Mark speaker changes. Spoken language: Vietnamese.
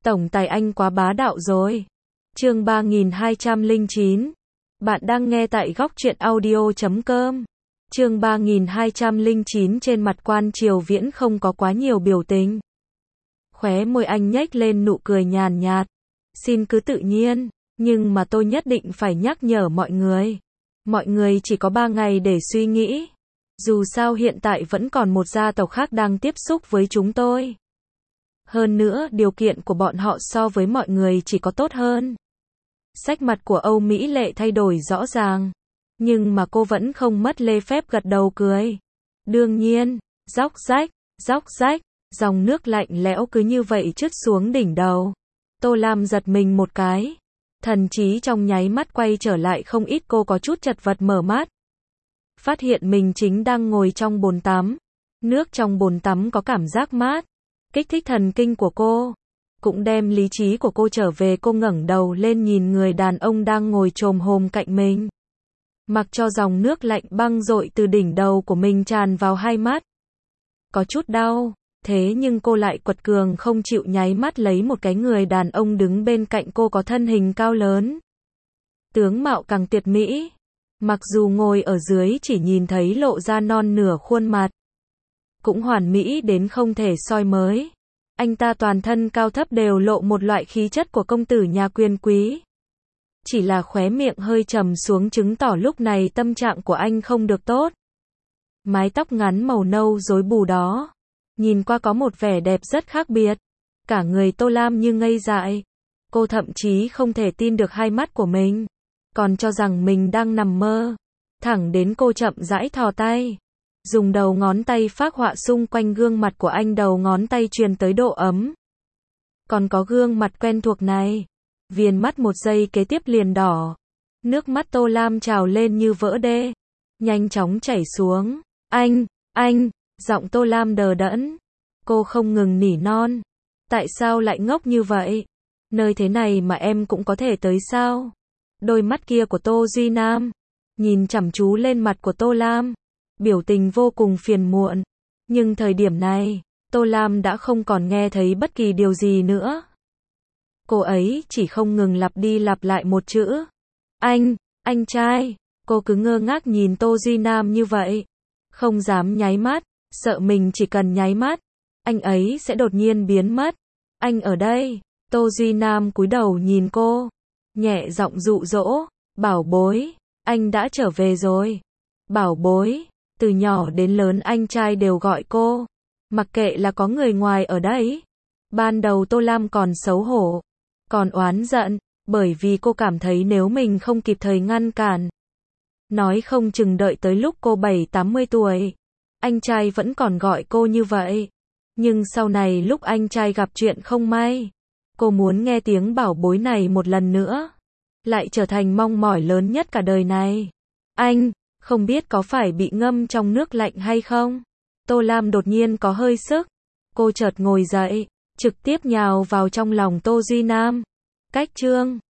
Speaker 1: Tổng tài anh quá bá đạo rồi. Chương 3209. Bạn đang nghe tại góc truyện audio.com. Chương 3209. Trên mặt Quan Triều Viễn không có quá nhiều biểu tình. Khóe môi anh nhếch lên nụ cười nhàn nhạt. Xin cứ tự nhiên, nhưng mà tôi nhất định phải nhắc nhở mọi người. Mọi người chỉ có 3 ngày để suy nghĩ. Dù sao hiện tại vẫn còn một gia tộc khác đang tiếp xúc với chúng tôi. Hơn nữa, điều kiện của bọn họ so với mọi người chỉ có tốt hơn. Sắc mặt của Âu Mỹ Lệ thay đổi rõ ràng. Nhưng mà cô vẫn không mất lễ phép gật đầu cười. Đương nhiên, róc rách, dòng nước lạnh lẽo cứ như vậy trút xuống đỉnh đầu. Tô Lam giật mình một cái. Thần trí trong nháy mắt quay trở lại không ít, cô có chút chật vật mở mắt. Phát hiện mình chính đang ngồi trong bồn tắm. Nước trong bồn tắm có cảm giác mát, kích thích thần kinh của cô, cũng đem lý trí của cô trở về. Cô ngẩng đầu lên nhìn người đàn ông đang ngồi chồm hổm cạnh mình. Mặc cho dòng nước lạnh băng dội từ đỉnh đầu của mình tràn vào hai mắt. Có chút đau, thế nhưng cô lại quật cường không chịu nháy mắt lấy một cái người đàn ông đứng bên cạnh cô có thân hình cao lớn. Tướng mạo càng tuyệt mỹ. Mặc dù ngồi ở dưới chỉ nhìn thấy lộ ra non nửa khuôn mặt, cũng hoàn mỹ đến không thể soi mới. Anh ta toàn thân cao thấp đều lộ một loại khí chất của công tử nhà quyền quý. Chỉ là khóe miệng hơi trầm xuống chứng tỏ lúc này tâm trạng của anh không được tốt. Mái tóc ngắn màu nâu rối bù đó, nhìn qua có một vẻ đẹp rất khác biệt. Cả người Tô Lam như ngây dại. Cô thậm chí không thể tin được hai mắt của mình, còn cho rằng mình đang nằm mơ. Thẳng đến cô chậm rãi thò tay, dùng đầu ngón tay phác họa xung quanh gương mặt của anh, đầu ngón tay truyền tới độ ấm. Còn có gương mặt quen thuộc này, viền mắt một giây kế tiếp liền đỏ. Nước mắt Tô Lam trào lên như vỡ đê, nhanh chóng chảy xuống. Anh, giọng Tô Lam đờ đẫn. Cô không ngừng nỉ non. Tại sao lại ngốc như vậy? Nơi thế này mà em cũng có thể tới sao? Đôi mắt kia của Tô Duy Nam nhìn chăm chú lên mặt của Tô Lam, biểu tình vô cùng phiền muộn. Nhưng thời điểm này, Tô Lam đã không còn nghe thấy bất kỳ điều gì nữa. Cô ấy chỉ không ngừng lặp đi lặp lại một chữ. Anh trai. Cô cứ ngơ ngác nhìn Tô Duy Nam như vậy, không dám nháy mắt, sợ mình chỉ cần nháy mắt, anh ấy sẽ đột nhiên biến mất. Anh ở đây. Tô Duy Nam cúi đầu nhìn cô, nhẹ giọng dụ dỗ. Bảo bối, anh đã trở về rồi. Bảo bối, từ nhỏ đến lớn anh trai đều gọi cô, mặc kệ là có người ngoài ở đấy. Ban đầu Tô Lam còn xấu hổ, còn oán giận, bởi vì cô cảm thấy nếu mình không kịp thời ngăn cản, nói không chừng đợi tới lúc cô 70-80 tuổi, anh trai vẫn còn gọi cô như vậy. Nhưng sau này lúc anh trai gặp chuyện không may, cô muốn nghe tiếng bảo bối này một lần nữa, lại trở thành mong mỏi lớn nhất cả đời này. Anh, không biết có phải bị ngâm trong nước lạnh hay không? Tô Lam đột nhiên có hơi sức. Cô chợt ngồi dậy, trực tiếp nhào vào trong lòng Tô Duy Nam. Cách chương